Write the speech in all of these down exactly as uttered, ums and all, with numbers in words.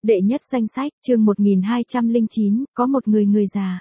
Đệ nhất danh sách, chương một nghìn hai trăm lẻ chín, có một người người già.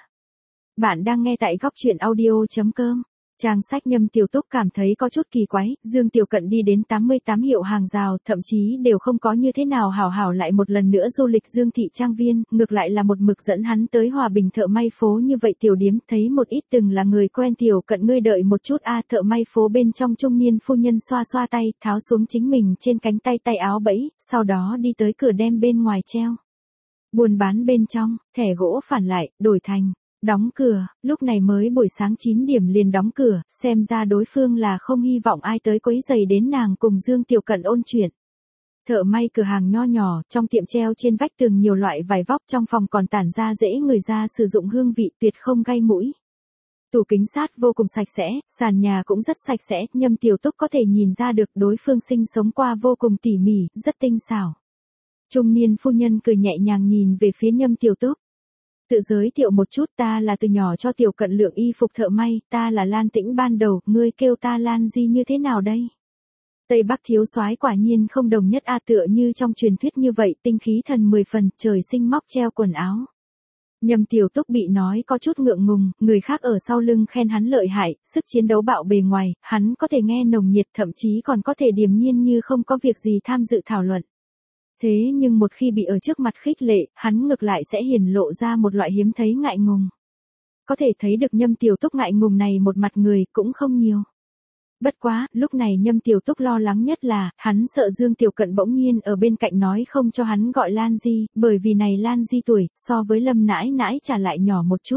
Bạn đang nghe tại góc truyện audio chấm com. Trang sách Nhâm Tiểu Túc cảm thấy có chút kỳ quái, Dương Tiểu Cận đi đến tám mươi tám hiệu hàng rào, thậm chí đều không có như thế nào hảo hảo lại một lần nữa du lịch Dương Thị Trang Viên, ngược lại là một mực dẫn hắn tới Hòa Bình thợ may phố như vậy tiểu điếm, thấy một ít từng là người quen. Tiểu Cận ngươi đợi một chút a. Thợ may phố bên trong trung niên phu nhân xoa xoa tay, tháo xuống chính mình trên cánh tay tay áo bẫy, sau đó đi tới cửa đem bên ngoài treo buôn bán bên trong, thẻ gỗ phản lại, đổi thành đóng cửa. Lúc này mới buổi sáng chín điểm liền đóng cửa, xem ra đối phương là không hy vọng ai tới quấy rầy đến nàng cùng Dương Tiểu Cận ôn chuyện. Thợ may cửa hàng nho nhỏ, trong tiệm treo trên vách tường nhiều loại vải vóc, trong phòng còn tản ra dễ người ra sử dụng hương vị tuyệt không gây mũi. Tủ kính sát vô cùng sạch sẽ, sàn nhà cũng rất sạch sẽ, Nhâm Tiểu Túc có thể nhìn ra được đối phương sinh sống qua vô cùng tỉ mỉ, rất tinh xảo. Trung niên phu nhân cười nhẹ nhàng nhìn về phía Nhâm Tiểu Túc. Tự giới thiệu một chút, ta là từ nhỏ cho Tiểu Cận lượng y phục thợ may, ta là Lan Tĩnh ban đầu, ngươi kêu ta Lan gì như thế nào đây? Tây Bắc thiếu soái quả nhiên không đồng nhất a, tựa như trong truyền thuyết như vậy, tinh khí thần mười phần, trời sinh móc treo quần áo. Nhâm Tiểu Túc bị nói có chút ngượng ngùng, người khác ở sau lưng khen hắn lợi hại, sức chiến đấu bạo bề ngoài, hắn có thể nghe nồng nhiệt, thậm chí còn có thể điềm nhiên như không có việc gì tham dự thảo luận. Thế nhưng một khi bị ở trước mặt khích lệ, hắn ngược lại sẽ hiển lộ ra một loại hiếm thấy ngại ngùng. Có thể thấy được Nhâm Tiểu Túc ngại ngùng này một mặt người cũng không nhiều. Bất quá, lúc này Nhâm Tiểu Túc lo lắng nhất là, hắn sợ Dương Tiểu Cận bỗng nhiên ở bên cạnh nói không cho hắn gọi Lan Di, bởi vì này Lan Di tuổi, so với Lâm nãi nãi trả lại nhỏ một chút.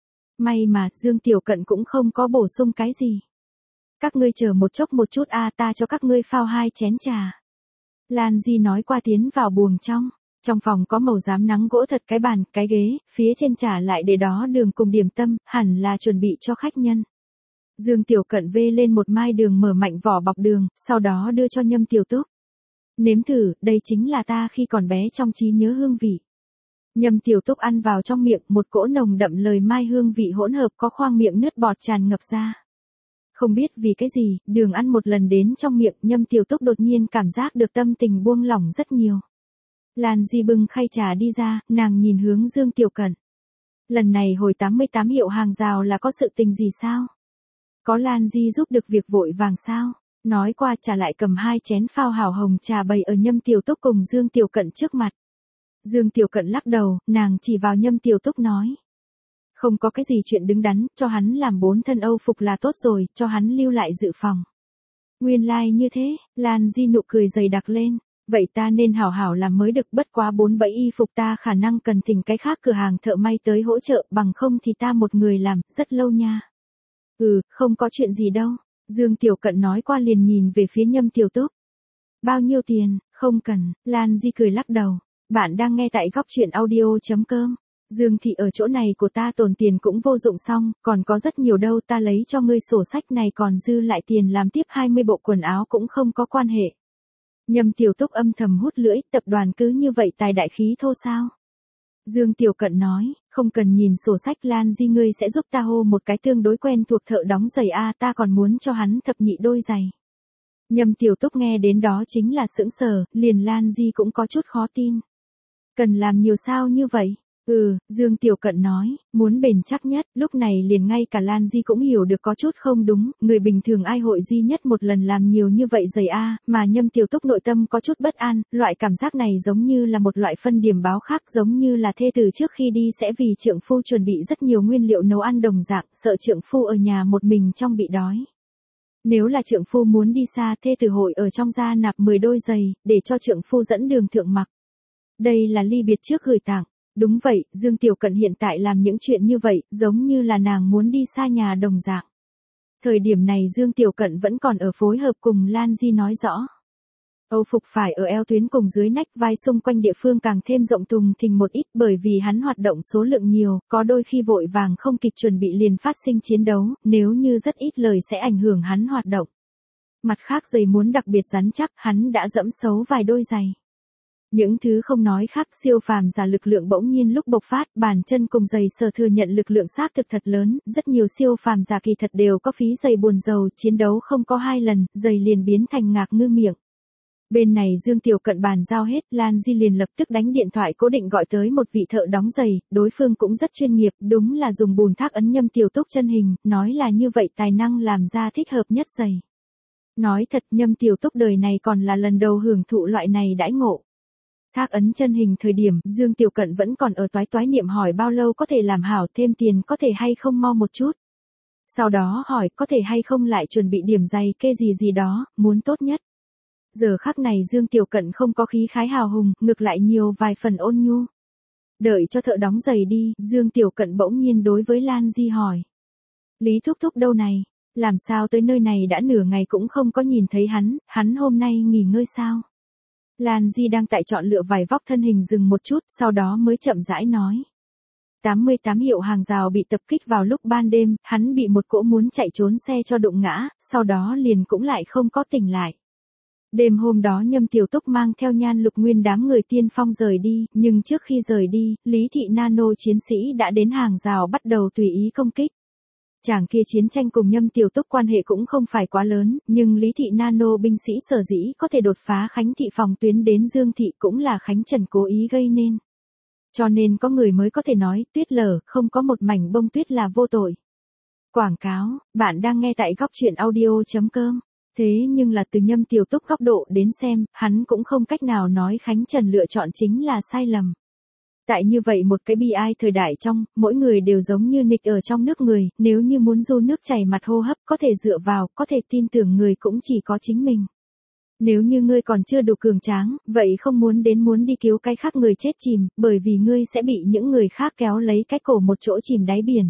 May mà, Dương Tiểu Cận cũng không có bổ sung cái gì. Các ngươi chờ một chốc một chút a, ta cho các ngươi phao hai chén trà. Lan Di nói qua tiến vào buồng trong. Trong phòng có màu rám nắng gỗ thật, cái bàn, cái ghế, phía trên trà lại để đó đường cùng điểm tâm, hẳn là chuẩn bị cho khách nhân. Dương Tiểu Cận vê lên một mai đường, mở mạnh vỏ bọc đường, sau đó đưa cho Nhâm Tiểu Túc. Nếm thử, đây chính là ta khi còn bé trong trí nhớ hương vị. Nhâm Tiểu Túc ăn vào trong miệng, một cỗ nồng đậm lời mai hương vị hỗn hợp có khoang miệng nước bọt tràn ngập ra. Không biết vì cái gì, đường ăn một lần đến trong miệng, Nhâm Tiểu Túc đột nhiên cảm giác được tâm tình buông lỏng rất nhiều. Lan Di bưng khay trà đi ra, nàng nhìn hướng Dương Tiểu Cận. Lần này hồi tám mươi tám hiệu hàng rào là có sự tình gì sao? Có Lan Di giúp được việc vội vàng sao? Nói qua trà lại cầm hai chén phao hảo hồng trà bày ở Nhâm Tiểu Túc cùng Dương Tiểu Cận trước mặt. Dương Tiểu Cận lắc đầu, nàng chỉ vào Nhâm Tiểu Túc nói. Không có cái gì chuyện đứng đắn, cho hắn làm bốn thân Âu phục là tốt rồi, cho hắn lưu lại dự phòng. Nguyên lai like như thế, Lan Di nụ cười dày đặc lên. Vậy ta nên hảo hảo làm mới được, bất quá bốn bẫy y phục ta khả năng cần thỉnh cái khác cửa hàng thợ may tới hỗ trợ, bằng không thì ta một người làm, rất lâu nha. Ừ, không có chuyện gì đâu. Dương Tiểu Cận nói qua liền nhìn về phía Nhâm Tiểu Túc. Bao nhiêu tiền, không cần, Lan Di cười lắc đầu. Bạn đang nghe tại góc truyện audio chấm com. Dương Thị ở chỗ này của ta tồn tiền cũng vô dụng xong, còn có rất nhiều đâu, ta lấy cho ngươi sổ sách này còn dư lại tiền làm tiếp hai mươi bộ quần áo cũng không có quan hệ. Nhâm Tiểu Túc âm thầm hút lưỡi, tập đoàn cứ như vậy tài đại khí thô sao? Dương Tiểu Cận nói, không cần nhìn sổ sách, Lan Di ngươi sẽ giúp ta hô một cái tương đối quen thuộc thợ đóng giày a, ta còn muốn cho hắn thập nhị đôi giày. Nhâm Tiểu Túc nghe đến đó chính là sững sờ, liền Lan Di cũng có chút khó tin. Cần làm nhiều sao như vậy? Ừ, Dương Tiểu Cận nói, muốn bền chắc nhất, lúc này liền ngay cả Lan Di cũng hiểu được có chút không đúng, người bình thường ai hội duy nhất một lần làm nhiều như vậy giày a, mà Nhâm Tiểu Túc nội tâm có chút bất an, loại cảm giác này giống như là một loại phân điểm báo khác, giống như là thê tử trước khi đi sẽ vì trượng phu chuẩn bị rất nhiều nguyên liệu nấu ăn đồng dạng, sợ trượng phu ở nhà một mình trong bị đói. Nếu là trượng phu muốn đi xa, thê tử hội ở trong gia nạp mười đôi giày, để cho trượng phu dẫn đường thượng mặc. Đây là ly biệt trước gửi tặng. Đúng vậy, Dương Tiểu Cận hiện tại làm những chuyện như vậy, giống như là nàng muốn đi xa nhà đồng dạng. Thời điểm này Dương Tiểu Cận vẫn còn ở phối hợp cùng Lan Di nói rõ. Âu phục phải ở eo tuyến cùng dưới nách vai xung quanh địa phương càng thêm rộng thùng thình một ít, bởi vì hắn hoạt động số lượng nhiều, có đôi khi vội vàng không kịp chuẩn bị liền phát sinh chiến đấu, nếu như rất ít lời sẽ ảnh hưởng hắn hoạt động. Mặt khác giày muốn đặc biệt rắn chắc, hắn đã dẫm xấu vài đôi giày. Những thứ không nói khác, siêu phàm giả lực lượng bỗng nhiên lúc bộc phát, bàn chân cùng giày sở thừa nhận lực lượng xác thực thật lớn, rất nhiều siêu phàm giả kỳ thật đều có phí giày buồn dầu, chiến đấu không có hai lần, giày liền biến thành ngạc ngư miệng. Bên này Dương Tiểu Cận bàn giao hết, Lan Di liền lập tức đánh điện thoại cố định gọi tới một vị thợ đóng giày, đối phương cũng rất chuyên nghiệp, đúng là dùng bùn thác ấn Nhâm Tiểu Túc chân hình, nói là như vậy tài năng làm ra thích hợp nhất giày. Nói thật Nhâm Tiểu Túc đời này còn là lần đầu hưởng thụ loại này đãi ngộ. Thác ấn chân hình thời điểm, Dương Tiểu Cận vẫn còn ở toái toái niệm hỏi bao lâu có thể làm hảo, thêm tiền có thể hay không mau một chút. Sau đó hỏi có thể hay không lại chuẩn bị điểm giày kê gì gì đó, muốn tốt nhất. Giờ khắc này Dương Tiểu Cận không có khí khái hào hùng, ngược lại nhiều vài phần ôn nhu. Đợi cho thợ đóng giày đi, Dương Tiểu Cận bỗng nhiên đối với Lan Di hỏi. Lý thúc thúc đâu này, làm sao tới nơi này đã nửa ngày cũng không có nhìn thấy hắn, hắn hôm nay nghỉ ngơi sao? Lan Di đang tại chọn lựa vài vóc thân hình dừng một chút, sau đó mới chậm rãi nói. tám mươi tám hiệu hàng rào bị tập kích vào lúc ban đêm, hắn bị một cỗ muốn chạy trốn xe cho đụng ngã, sau đó liền cũng lại không có tỉnh lại. Đêm hôm đó Nhâm Tiểu Túc mang theo Nhan Lục Nguyên đám người tiên phong rời đi, nhưng trước khi rời đi, Lý Thị Nano chiến sĩ đã đến hàng rào bắt đầu tùy ý công kích. Chàng kia chiến tranh cùng Nhâm Tiểu Túc quan hệ cũng không phải quá lớn, nhưng Lý Thị Nano binh sĩ sở dĩ có thể đột phá Khánh Thị phòng tuyến đến Dương Thị cũng là Khánh Trần cố ý gây nên. Cho nên có người mới có thể nói, tuyết lở, không có một mảnh bông tuyết là vô tội. Quảng cáo, bạn đang nghe tại góc truyện audio.com. Thế nhưng là từ Nhâm Tiểu Túc góc độ đến xem, hắn cũng không cách nào nói Khánh Trần lựa chọn chính là sai lầm. Tại như vậy một cái bi ai thời đại trong, mỗi người đều giống như nịch ở trong nước người, nếu như muốn du nước chảy mặt hô hấp có thể dựa vào, có thể tin tưởng người cũng chỉ có chính mình. Nếu như ngươi còn chưa đủ cường tráng, vậy không muốn đến muốn đi cứu cái khác người chết chìm, bởi vì ngươi sẽ bị những người khác kéo lấy cái cổ một chỗ chìm đáy biển.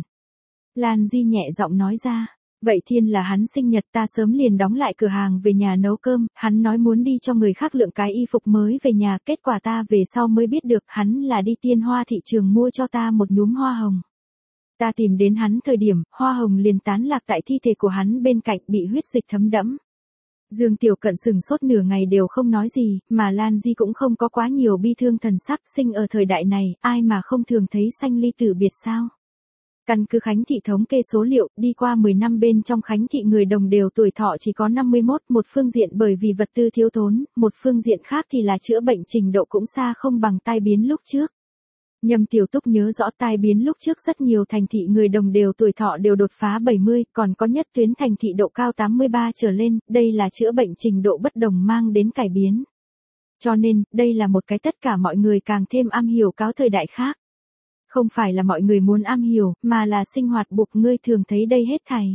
Lan Di nhẹ giọng nói ra. Vậy thiên là hắn sinh nhật ta sớm liền đóng lại cửa hàng về nhà nấu cơm, hắn nói muốn đi cho người khác lượng cái y phục mới về nhà, kết quả ta về sau mới biết được hắn là đi Tiên Hoa thị trường mua cho ta một nhúm hoa hồng. Ta tìm đến hắn thời điểm, hoa hồng liền tán lạc tại thi thể của hắn bên cạnh bị huyết dịch thấm đẫm. Dương Tiểu Cận sừng sốt nửa ngày đều không nói gì, mà Lan Di cũng không có quá nhiều bi thương thần sắc, sinh ở thời đại này, ai mà không thường thấy sanh ly tử biệt sao. Căn cứ Khánh Thị thống kê số liệu, đi qua mười năm bên trong Khánh Thị người đồng đều tuổi thọ chỉ có năm mươi mốt, một phương diện bởi vì vật tư thiếu thốn, một phương diện khác thì là chữa bệnh trình độ cũng xa không bằng tai biến lúc trước. Nhâm Tiểu Túc nhớ rõ tai biến lúc trước rất nhiều thành thị người đồng đều tuổi thọ đều đột phá bảy mươi, còn có nhất tuyến thành thị độ cao tám mươi ba trở lên, đây là chữa bệnh trình độ bất đồng mang đến cải biến. Cho nên, đây là một cái tất cả mọi người càng thêm am hiểu cáo thời đại khác. Không phải là mọi người muốn am hiểu, mà là sinh hoạt buộc ngươi thường thấy đây hết thảy.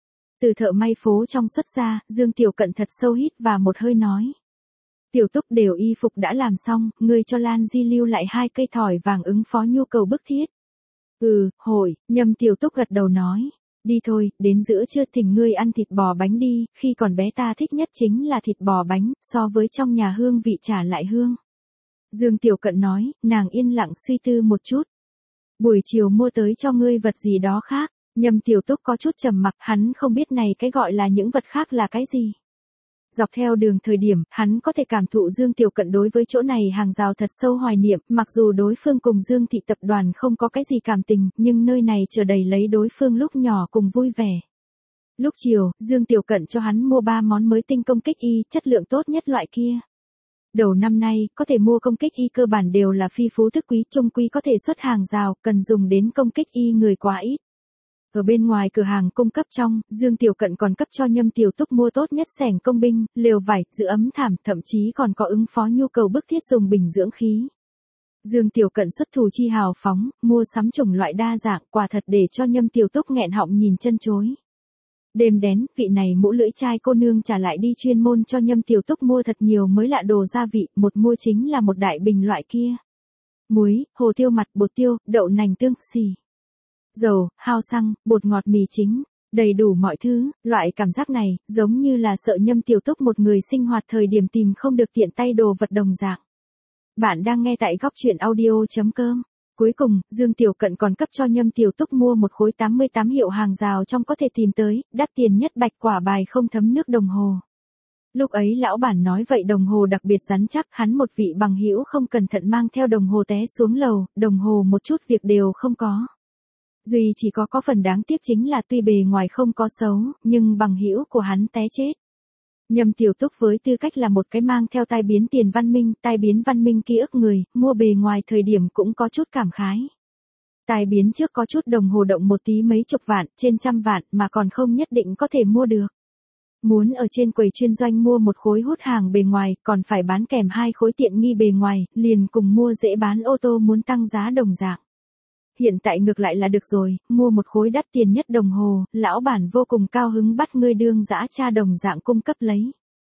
Từ thợ may phố trong xuất ra, Dương Tiểu Cận thật sâu hít và một hơi nói. Tiểu Túc đều y phục đã làm xong, ngươi cho Lan Di lưu lại hai cây thỏi vàng ứng phó nhu cầu bức thiết. Ừ, hội, Nhâm Tiểu Túc gật đầu nói. Đi thôi, đến giữa trưa thỉnh ngươi ăn thịt bò bánh đi, khi còn bé ta thích nhất chính là thịt bò bánh, so với trong nhà hương vị trả lại hương. Dương Tiểu Cận nói, nàng yên lặng suy tư một chút. Buổi chiều mua tới cho ngươi vật gì đó khác, Nhâm Tiểu Túc có chút trầm mặc, hắn không biết này cái gọi là những vật khác là cái gì. Dọc theo đường thời điểm, hắn có thể cảm thụ Dương Tiểu Cận đối với chỗ này hàng rào thật sâu hoài niệm, mặc dù đối phương cùng Dương Thị tập đoàn không có cái gì cảm tình, nhưng nơi này chờ đầy lấy đối phương lúc nhỏ cùng vui vẻ. Lúc chiều, Dương Tiểu Cận cho hắn mua ba món mới tinh công kích y, chất lượng tốt nhất loại kia. Đầu năm nay, có thể mua công kích y cơ bản đều là phi phú thức quý, trung quý có thể xuất hàng rào, cần dùng đến công kích y người quá ít. Ở bên ngoài cửa hàng cung cấp trong, Dương Tiểu Cận còn cấp cho Nhâm Tiểu Túc mua tốt nhất xẻng công binh, lều vải, giữ ấm thảm, thậm chí còn có ứng phó nhu cầu bức thiết dùng bình dưỡng khí. Dương Tiểu Cận xuất thủ chi hào phóng, mua sắm chủng loại đa dạng, quả thật để cho Nhâm Tiểu Túc nghẹn họng nhìn chân chối. Đêm đến, vị này mũ lưỡi chai cô nương trả lại đi chuyên môn cho Nhâm Tiểu Túc mua thật nhiều mới lạ đồ gia vị, một mua chính là một đại bình loại kia. Muối, hồ tiêu mặt, bột tiêu, đậu nành tương, xì. Dầu, hao xăng, bột ngọt mì chính, đầy đủ mọi thứ, loại cảm giác này, giống như là sợ Nhâm Tiểu Túc một người sinh hoạt thời điểm tìm không được tiện tay đồ vật đồng dạng. Bạn đang nghe tại góc truyện audio.com. Cuối cùng, Dương Tiểu Cận còn cấp cho Nhâm Tiểu Túc mua một khối tám mươi tám hiệu hàng rào trong có thể tìm tới, đắt tiền nhất bạch quả bài không thấm nước đồng hồ. Lúc ấy lão bản nói vậy đồng hồ đặc biệt rắn chắc, hắn một vị bằng hữu không cẩn thận mang theo đồng hồ té xuống lầu, đồng hồ một chút việc đều không có. Duy chỉ có có phần đáng tiếc chính là tuy bề ngoài không có xấu, nhưng bằng hữu của hắn té chết. Nhâm Tiểu Túc với tư cách là một cái mang theo tai biến tiền văn minh, tai biến văn minh ký ức người, mua bề ngoài thời điểm cũng có chút cảm khái. Tai biến trước có chút đồng hồ động một tí mấy chục vạn, trên trăm vạn mà còn không nhất định có thể mua được. Muốn ở trên quầy chuyên doanh mua một khối hút hàng bề ngoài, còn phải bán kèm hai khối tiện nghi bề ngoài, liền cùng mua dễ bán ô tô muốn tăng giá đồng dạng. Hiện tại ngược lại là được rồi, mua một khối đắt tiền nhất đồng hồ, lão bản vô cùng cao hứng bắt ngươi đương dã cha đồng dạng cung cấp lấy.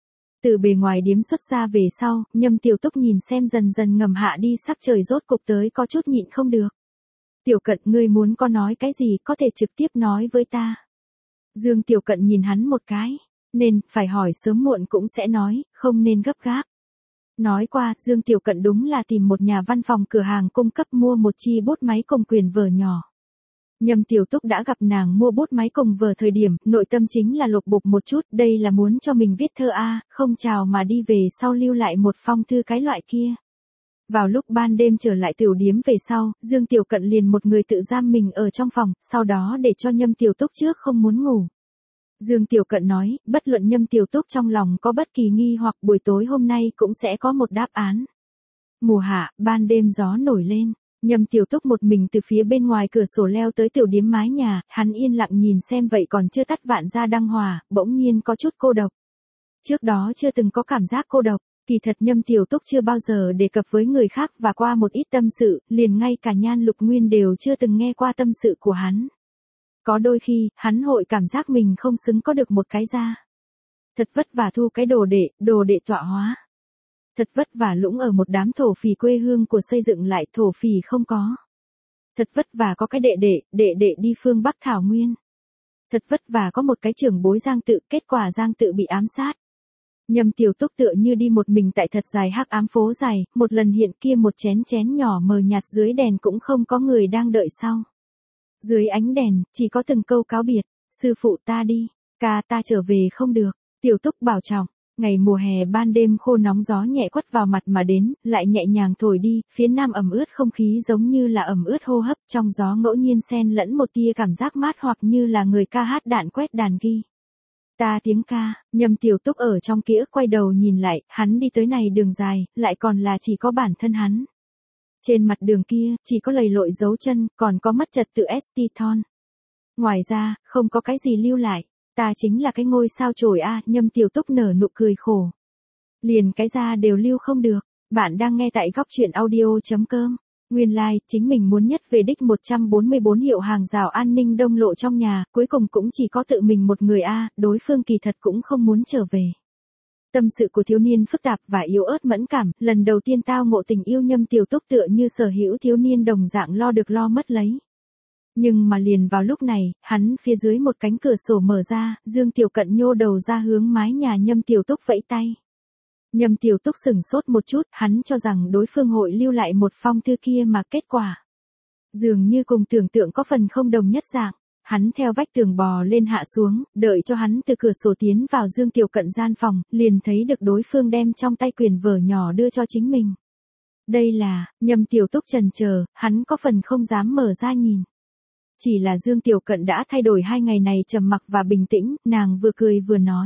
Từ bề ngoài điếm xuất ra về sau, Nhâm Tiểu Túc nhìn xem dần dần ngầm hạ đi sắc trời rốt cục tới có chút nhịn không được. Tiểu Cận, ngươi muốn có nói cái gì có thể trực tiếp nói với ta. Dương Tiểu Cận nhìn hắn một cái, nên, phải hỏi sớm muộn cũng sẽ nói, không nên gấp gáp. Nói qua, Dương Tiểu Cận đúng là tìm một nhà văn phòng cửa hàng cung cấp mua một chi bút máy cùng quyền vở nhỏ. Nhâm Tiểu Túc đã gặp nàng mua bút máy cùng vở thời điểm, nội tâm chính là lục bục một chút, đây là muốn cho mình viết thơ a, không chào mà đi về sau lưu lại một phong thư cái loại kia. Vào lúc ban đêm trở lại tiểu điếm về sau, Dương Tiểu Cận liền một người tự giam mình ở trong phòng, sau đó để cho Nhâm Tiểu Túc trước không muốn ngủ. Dương Tiểu Cận nói, bất luận Nhâm Tiểu Túc trong lòng có bất kỳ nghi hoặc buổi tối hôm nay cũng sẽ có một đáp án. Mùa hạ, ban đêm gió nổi lên, Nhâm Tiểu Túc một mình từ phía bên ngoài cửa sổ leo tới tiểu điếm mái nhà, hắn yên lặng nhìn xem vậy còn chưa tắt vạn gia đăng hòa, bỗng nhiên có chút cô độc. Trước đó chưa từng có cảm giác cô độc, kỳ thật Nhâm Tiểu Túc chưa bao giờ đề cập với người khác và qua một ít tâm sự, liền ngay cả Nhan Lục Nguyên đều chưa từng nghe qua tâm sự của hắn. Có đôi khi, hắn hội cảm giác mình không xứng có được một cái gia. Thật vất vả thu cái đồ đệ, đồ đệ tọa hóa. Thật vất vả lũng ở một đám thổ phỉ quê hương của xây dựng lại thổ phỉ không có. Thật vất vả có cái đệ đệ, đệ đệ đi phương Bắc Thảo Nguyên. Thật vất vả có một cái trưởng bối Giang Tự, kết quả Giang Tự bị ám sát. Nhâm Tiểu Túc tựa như đi một mình tại thật dài hắc ám phố dài, một lần hiện kia một chén chén nhỏ mờ nhạt dưới đèn cũng không có người đang đợi sau. Dưới ánh đèn, chỉ có từng câu cáo biệt, sư phụ ta đi, ca ta trở về không được, Tiểu Túc bảo trọng. Ngày mùa hè ban đêm khô nóng gió nhẹ quất vào mặt mà đến, lại nhẹ nhàng thổi đi, phía nam ẩm ướt không khí giống như là ẩm ướt hô hấp, trong gió ngẫu nhiên xen lẫn một tia cảm giác mát hoặc như là người ca hát đạn quét đàn ghi. Ta tiếng ca, Nhâm Tiểu Túc ở trong ký ức quay đầu nhìn lại, hắn đi tới này đường dài, lại còn là chỉ có bản thân hắn. Trên mặt đường kia, chỉ có lầy lội dấu chân, còn có mất trật tự Estiton. Ngoài ra, không có cái gì lưu lại. Ta chính là cái ngôi sao chổi a, Nhâm Tiểu Túc nở nụ cười khổ. Liền cái ra đều lưu không được. Bạn đang nghe tại góc truyện audio.com. Nguyên lai, like, chính mình muốn nhất về đích một trăm bốn mươi bốn hiệu hàng rào an ninh đông lộ trong nhà, cuối cùng cũng chỉ có tự mình một người a, đối phương kỳ thật cũng không muốn trở về. Tâm sự của thiếu niên phức tạp và yếu ớt mẫn cảm, lần đầu tiên tao ngộ tình yêu Nhâm Tiểu Túc tựa như sở hữu thiếu niên đồng dạng lo được lo mất lấy. Nhưng mà liền vào lúc này, hắn phía dưới một cánh cửa sổ mở ra, Dương Tiểu Cận nhô đầu ra hướng mái nhà Nhâm Tiểu Túc vẫy tay. Nhâm Tiểu Túc sửng sốt một chút, hắn cho rằng đối phương hội lưu lại một phong thư kia mà kết quả. Dường như cùng tưởng tượng có phần không đồng nhất dạng, hắn theo vách tường bò lên hạ xuống, đợi cho hắn từ cửa sổ tiến vào Dương Tiểu Cận gian phòng, liền thấy được đối phương đem trong tay quyền vở nhỏ đưa cho chính mình. Đây là, Nhâm Tiểu Túc chần chờ, hắn có phần không dám mở ra nhìn. Chỉ là Dương Tiểu Cận đã thay đổi hai ngày này trầm mặc và bình tĩnh, nàng vừa cười vừa nói.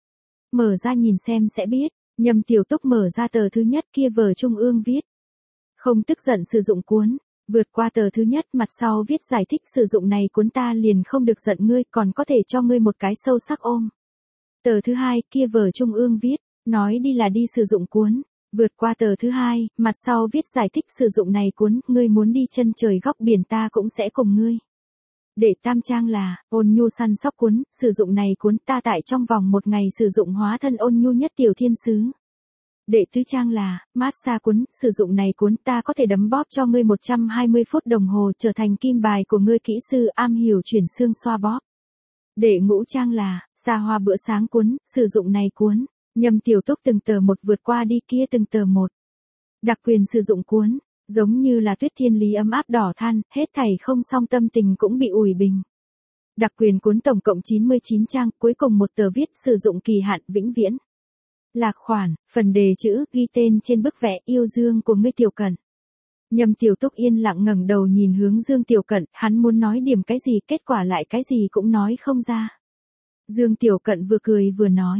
Mở ra nhìn xem sẽ biết, Nhâm Tiểu Túc mở ra tờ thứ nhất kia vở trung ương viết. Không tức giận sử dụng cuốn, vượt qua tờ thứ nhất mặt sau viết giải thích sử dụng này cuốn ta liền không được giận ngươi còn có thể cho ngươi một cái sâu sắc ôm. Tờ thứ hai kia vở trung ương viết, nói đi là đi sử dụng cuốn. Vượt qua tờ thứ hai, mặt sau viết giải thích sử dụng này cuốn, ngươi muốn đi chân trời góc biển ta cũng sẽ cùng ngươi. Để tam trang là, ôn nhu săn sóc cuốn, sử dụng này cuốn ta tại trong vòng một ngày sử dụng hóa thân ôn nhu nhất tiểu thiên sứ. Để tứ trang là, mát xa cuốn, sử dụng này cuốn ta có thể đấm bóp cho ngươi một trăm hai mươi phút đồng hồ trở thành kim bài của ngươi kỹ sư am hiểu chuyển xương xoa bóp. Để ngũ trang là, xa hoa bữa sáng cuốn, sử dụng này cuốn, Nhâm Tiểu Túc từng tờ một vượt qua đi kia từng tờ một. Đặc quyền sử dụng cuốn. Giống như là tuyết thiên lý ấm áp đỏ than, hết thảy không song tâm tình cũng bị ủi bình. Đặc quyền cuốn tổng cộng chín mươi chín trang, cuối cùng một tờ viết sử dụng kỳ hạn vĩnh viễn. Lạc khoản, phần đề chữ, ghi tên trên bức vẽ yêu Dương của ngươi Tiểu Cận. Nhâm Tiểu Túc yên lặng ngẩng đầu nhìn hướng Dương Tiểu Cận, hắn muốn nói điểm cái gì, kết quả lại cái gì cũng nói không ra. Dương Tiểu Cận vừa cười vừa nói,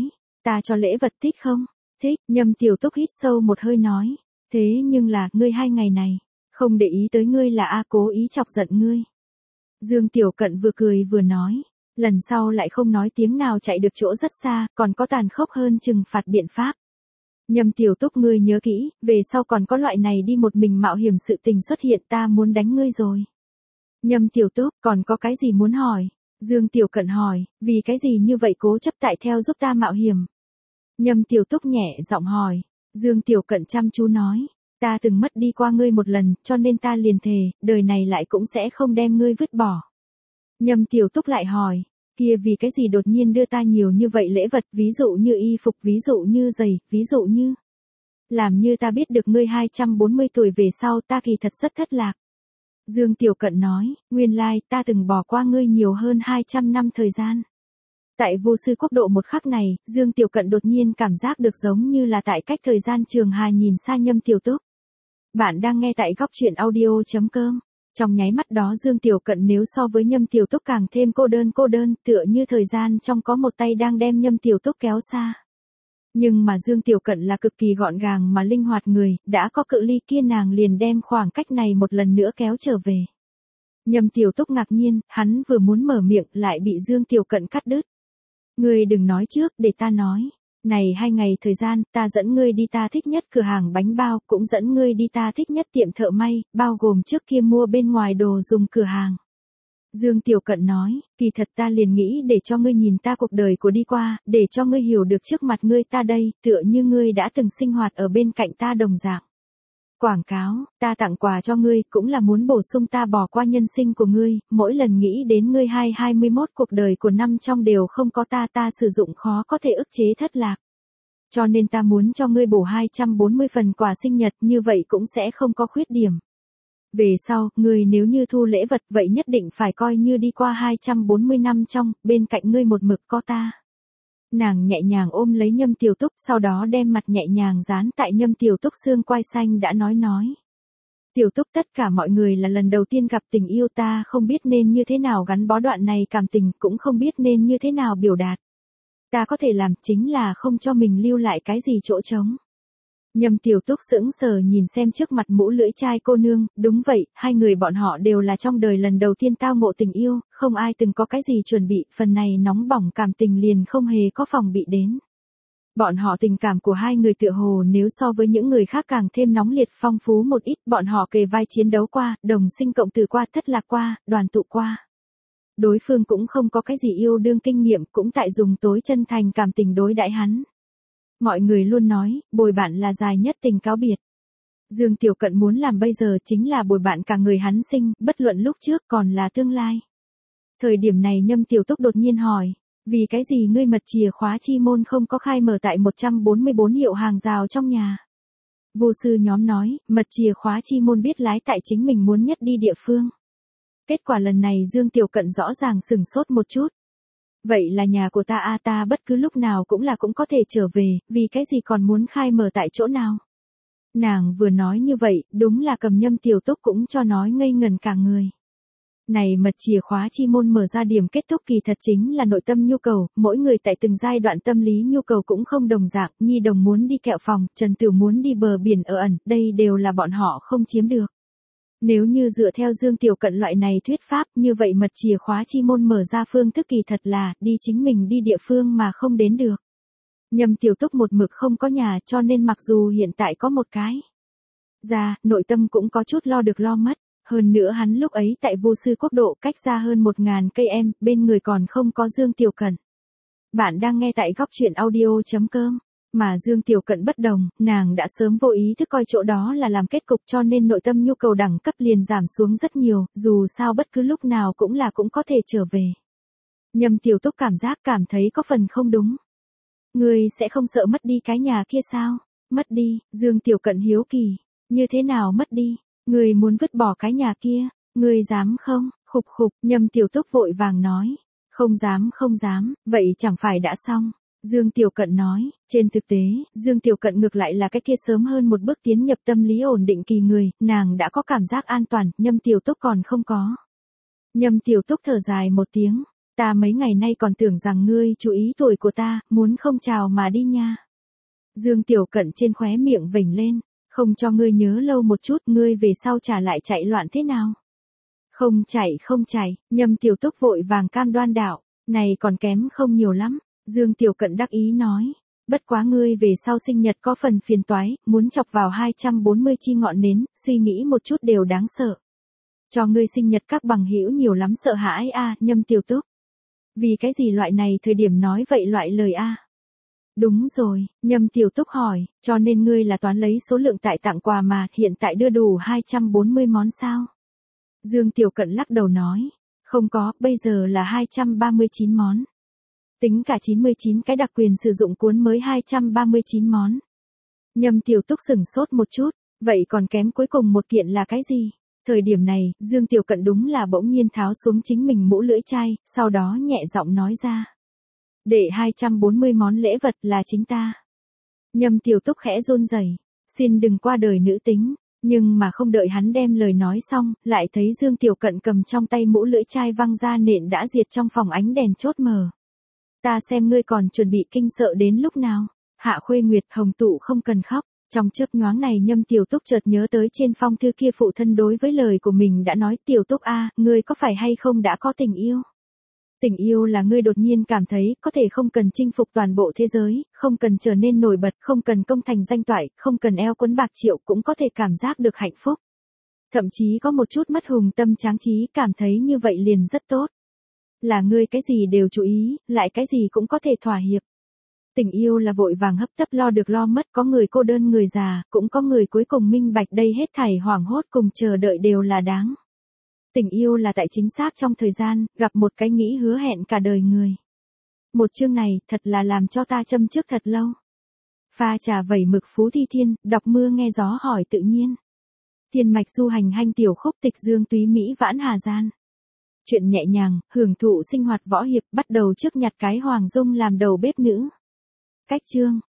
ta cho lễ vật thích không? Thích, Nhâm Tiểu Túc hít sâu một hơi nói. Thế nhưng là, ngươi hai ngày này, không để ý tới ngươi là A cố ý chọc giận ngươi. Dương Tiểu Cận vừa cười vừa nói. Lần sau lại không nói tiếng nào chạy được chỗ rất xa, còn có tàn khốc hơn trừng phạt biện pháp. Nhâm Tiểu Túc ngươi nhớ kỹ, về sau còn có loại này đi một mình mạo hiểm sự tình xuất hiện ta muốn đánh ngươi rồi. Nhâm Tiểu Túc còn có cái gì muốn hỏi? Dương Tiểu Cận hỏi, vì cái gì như vậy cố chấp tại theo giúp ta mạo hiểm? Nhâm Tiểu Túc nhẹ giọng hỏi. Dương Tiểu Cận chăm chú nói, ta từng mất đi qua ngươi một lần, cho nên ta liền thề, đời này lại cũng sẽ không đem ngươi vứt bỏ. Nhâm Tiểu Túc lại hỏi, kia vì cái gì đột nhiên đưa ta nhiều như vậy lễ vật, ví dụ như y phục, ví dụ như giày, ví dụ như... Làm như ta biết được ngươi hai trăm bốn mươi tuổi về sau ta kỳ thật rất thất lạc. Dương Tiểu Cận nói, nguyên lai ta từng bỏ qua ngươi nhiều hơn hai trăm năm thời gian. Tại vô sư quốc độ một khắc này, Dương Tiểu Cận đột nhiên cảm giác được giống như là tại cách thời gian trường hà nhìn xa Nhâm Tiểu Túc. Bạn đang nghe tại góc truyện audio chấm com. Trong nháy mắt đó Dương Tiểu Cận nếu so với Nhâm Tiểu Túc càng thêm cô đơn cô đơn, tựa như thời gian trong có một tay đang đem Nhâm Tiểu Túc kéo xa. Nhưng mà Dương Tiểu Cận là cực kỳ gọn gàng mà linh hoạt người, đã có cự ly kia nàng liền đem khoảng cách này một lần nữa kéo trở về. Nhâm Tiểu Túc ngạc nhiên, hắn vừa muốn mở miệng lại bị Dương Tiểu Cận cắt đứt. Ngươi đừng nói trước, để ta nói. Này hai ngày thời gian, ta dẫn ngươi đi ta thích nhất cửa hàng bánh bao, cũng dẫn ngươi đi ta thích nhất tiệm thợ may, bao gồm trước kia mua bên ngoài đồ dùng cửa hàng. Dương Tiểu Cận nói, kỳ thật ta liền nghĩ để cho ngươi nhìn ta cuộc đời của đi qua, để cho ngươi hiểu được trước mặt ngươi ta đây, tựa như ngươi đã từng sinh hoạt ở bên cạnh ta đồng dạng. Quảng cáo, ta tặng quà cho ngươi, cũng là muốn bổ sung ta bỏ qua nhân sinh của ngươi, mỗi lần nghĩ đến ngươi hai hai mươi mốt cuộc đời của năm trong đều không có ta ta sử dụng khó có thể ức chế thất lạc. Cho nên ta muốn cho ngươi bổ hai trăm bốn mươi phần quà sinh nhật, như vậy cũng sẽ không có khuyết điểm. Về sau, ngươi nếu như thu lễ vật vậy nhất định phải coi như đi qua hai trăm bốn mươi năm trong, bên cạnh ngươi một mực có ta. Nàng nhẹ nhàng ôm lấy Nhâm Tiểu Túc, sau đó đem mặt nhẹ nhàng dán tại Nhâm Tiểu Túc xương quai xanh đã nói nói. Tiểu Túc tất cả mọi người là lần đầu tiên gặp tình yêu ta không biết nên như thế nào gắn bó đoạn này cảm tình, cũng không biết nên như thế nào biểu đạt. Ta có thể làm chính là không cho mình lưu lại cái gì chỗ trống. Nhâm Tiểu Túc sững sờ nhìn xem trước mặt mũ lưỡi trai cô nương, đúng vậy, hai người bọn họ đều là trong đời lần đầu tiên tao ngộ tình yêu, không ai từng có cái gì chuẩn bị, phần này nóng bỏng cảm tình liền không hề có phòng bị đến. Bọn họ tình cảm của hai người tựa hồ nếu so với những người khác càng thêm nóng liệt phong phú một ít, bọn họ kề vai chiến đấu qua, đồng sinh cộng tử qua, thất lạc qua, đoàn tụ qua. Đối phương cũng không có cái gì yêu đương kinh nghiệm, cũng tại dùng tối chân thành cảm tình đối đãi hắn. Mọi người luôn nói, bồi bạn là dài nhất tình cáo biệt. Dương Tiểu Cận muốn làm bây giờ chính là bồi bạn cả người hắn sinh, bất luận lúc trước còn là tương lai. Thời điểm này Nhâm Tiểu Túc đột nhiên hỏi, vì cái gì ngươi mật chìa khóa chi môn không có khai mở tại một trăm bốn mươi bốn hiệu hàng rào trong nhà? Vô sư nhóm nói, mật chìa khóa chi môn biết lái tại chính mình muốn nhất đi địa phương. Kết quả lần này Dương Tiểu Cận rõ ràng sửng sốt một chút. Vậy là nhà của ta a à, ta bất cứ lúc nào cũng là cũng có thể trở về, vì cái gì còn muốn khai mở tại chỗ nào? Nàng vừa nói như vậy, đúng là cầm Nhâm Tiểu Túc cũng cho nói ngây ngần cả người. Này mật chìa khóa chi môn mở ra điểm kết thúc kỳ thật chính là nội tâm nhu cầu, mỗi người tại từng giai đoạn tâm lý nhu cầu cũng không đồng dạng, Nhi Đồng muốn đi kẹo phòng, Trần Tử muốn đi bờ biển ở ẩn, đây đều là bọn họ không chiếm được. Nếu như dựa theo Dương Tiểu Cận loại này thuyết pháp, như vậy mật chìa khóa chi môn mở ra phương thức kỳ thật là đi chính mình đi địa phương mà không đến được. Nhâm Tiểu Túc một mực không có nhà, cho nên mặc dù hiện tại có một cái ra, nội tâm cũng có chút lo được lo mất. Hơn nữa hắn lúc ấy tại vô sư quốc độ cách ra hơn một ngàn cây em, bên người còn không có Dương Tiểu Cận. Bạn đang nghe tại góc truyện audio chấm com. Mà Dương Tiểu Cận bất đồng, nàng đã sớm vô ý thức coi chỗ đó là làm kết cục, cho nên nội tâm nhu cầu đẳng cấp liền giảm xuống rất nhiều, dù sao bất cứ lúc nào cũng là cũng có thể trở về. Nhâm Tiểu Túc cảm giác cảm thấy có phần không đúng. Ngươi sẽ không sợ mất đi cái nhà kia sao? Mất đi, Dương Tiểu Cận hiếu kỳ. Như thế nào mất đi? Ngươi muốn vứt bỏ cái nhà kia? Ngươi dám không? Khục khục, Nhâm Tiểu Túc vội vàng nói. Không dám không dám, vậy chẳng phải đã xong. Dương Tiểu Cận nói, trên thực tế, Dương Tiểu Cận ngược lại là cái kia sớm hơn một bước tiến nhập tâm lý ổn định kỳ người, nàng đã có cảm giác an toàn, Nhâm Tiểu Túc còn không có. Nhâm Tiểu Túc thở dài một tiếng, Ta mấy ngày nay còn tưởng rằng ngươi chú ý tuổi của ta, muốn không chào mà đi nha. Dương Tiểu Cận trên khóe miệng vểnh lên, không cho ngươi nhớ lâu một chút, ngươi về sau trả lại chạy loạn thế nào? Không chạy không chạy, Nhâm Tiểu Túc vội vàng cam đoan đạo, này còn kém không nhiều lắm. Dương Tiểu Cận đắc ý nói, bất quá ngươi về sau sinh nhật có phần phiền toái, muốn chọc vào hai trăm bốn mươi chi ngọn nến, suy nghĩ một chút đều đáng sợ. Cho ngươi sinh nhật các bằng hữu nhiều lắm sợ hãi a, Nhâm Tiểu Túc. Vì cái gì loại này thời điểm nói vậy loại lời a? Đúng rồi, Nhâm Tiểu Túc hỏi, cho nên ngươi là toán lấy số lượng tại tặng quà mà, hiện tại đưa đủ hai trăm bốn mươi món sao? Dương Tiểu Cận lắc đầu nói, không có, bây giờ là hai trăm ba mươi chín món. Tính cả chín mươi chín cái đặc quyền sử dụng cuốn mới hai trăm ba mươi chín món. Nhâm Tiểu Túc sửng sốt một chút, vậy còn kém cuối cùng một kiện là cái gì? Thời điểm này, Dương Tiểu Cận đúng là bỗng nhiên tháo xuống chính mình mũ lưỡi chai, sau đó nhẹ giọng nói ra. Để hai trăm bốn mươi món lễ vật là chính ta. Nhâm Tiểu Túc khẽ run rẩy, xin đừng qua đời nữ tính, nhưng mà không đợi hắn đem lời nói xong, lại thấy Dương Tiểu Cận cầm trong tay mũ lưỡi chai văng ra nện đã diệt trong phòng ánh đèn chốt mờ. Ta xem ngươi còn chuẩn bị kinh sợ đến lúc nào. Hạ Khuê Nguyệt Hồng Tụ không cần khóc. Trong chớp nhoáng này Nhâm Tiểu Túc chợt nhớ tới trên phong thư kia phụ thân đối với lời của mình đã nói, Tiểu Túc a, ngươi có phải hay không đã có tình yêu? Tình yêu là ngươi đột nhiên cảm thấy có thể không cần chinh phục toàn bộ thế giới, không cần trở nên nổi bật, không cần công thành danh toại, không cần eo quấn bạc triệu cũng có thể cảm giác được hạnh phúc. Thậm chí có một chút mất hùng tâm tráng trí cảm thấy như vậy liền rất tốt. Là ngươi cái gì đều chú ý, lại cái gì cũng có thể thỏa hiệp. Tình yêu là vội vàng hấp tấp lo được lo mất, có người cô đơn người già, cũng có người cuối cùng minh bạch đây hết thảy hoảng hốt cùng chờ đợi đều là đáng. Tình yêu là tại chính xác trong thời gian, gặp một cái nghĩ hứa hẹn cả đời người. Một chương này, thật là làm cho ta châm trước thật lâu. Pha trà vẩy mực Phú Thi Thiên, đọc mưa nghe gió hỏi tự nhiên. Thiên mạch du hành hanh tiểu khúc tịch dương túy Mỹ vãn hà gian. Chuyện nhẹ nhàng, hưởng thụ sinh hoạt võ hiệp bắt đầu trước nhặt cái Hoàng Dung làm đầu bếp nữ. Cách chương.